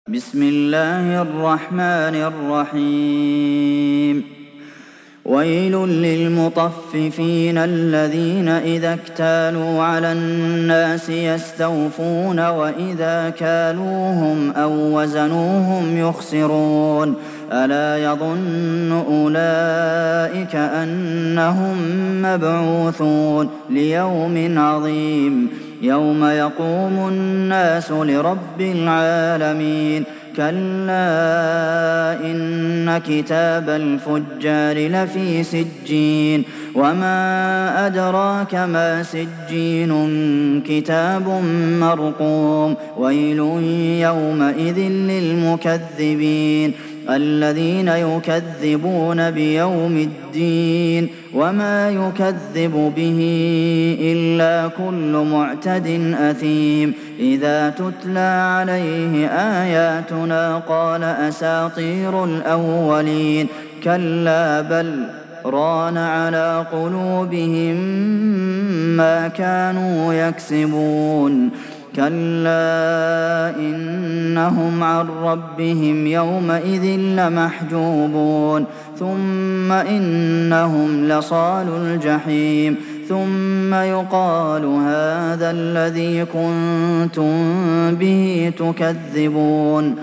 بسم الله الرحمن الرحيم ويل للمطففين الذين إذا اكتالوا على الناس يستوفون وإذا كالوهم أو وزنوهم يخسرون ألا يظن أولئك أنهم مبعوثون ليوم عظيم يوم يقوم الناس لرب العالمين كلا إن كتاب الفجار لفي سجين وما أدراك ما سجين كتاب مرقوم ويل يومئذ للمكذبين الذين يكذبون بيوم الدين وما يكذب به إلا كل معتد أثيم إذا تتلى عليه آياتنا قال أساطير الأولين كلا بل ران على قلوبهم ما كانوا يكسبون كلا إنهم عن ربهم يومئذ لمحجوبون ثم إنهم لصالو الجحيم ثم يقال هذا الذي كنتم به تكذبون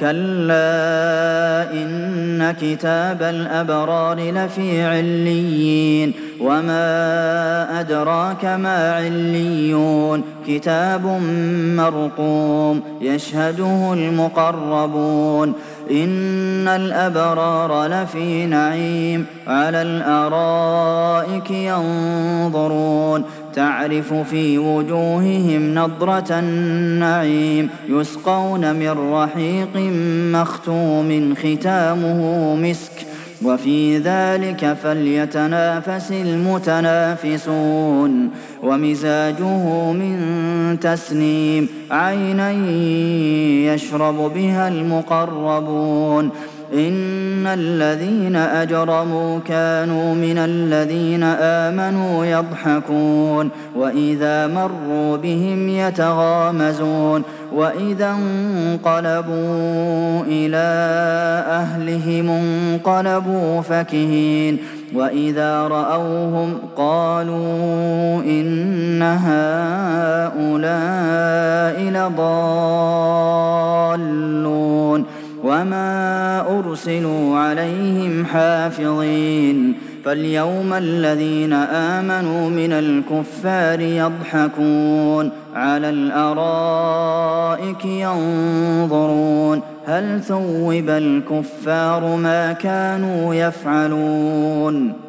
كلا إن كتاب الأبرار لفي عليين وما أدراك ما عليون كتاب مرقوم يشهده المقربون إن الأبرار لفي نعيم على الأرائك ينظرون تعرف في وجوههم نضرة النعيم يسقون من رحيق مختوم ختامه مسك وفي ذلك فليتنافس المتنافسون ومزاجه من تسنيم عينا يشرب بها المقربون إن الذين أجرموا كانوا من الذين آمنوا يضحكون وإذا مروا بهم يتغامزون وإذا انقلبوا إلى أهلهم انقلبوا فكهين وإذا رأوهم قالوا إن هؤلاء لضالون وما أرسلوا عليهم حافظين فاليوم الذين آمنوا من الكفار يضحكون على الأرائك ينظرون هل ثوب الكفار ما كانوا يفعلون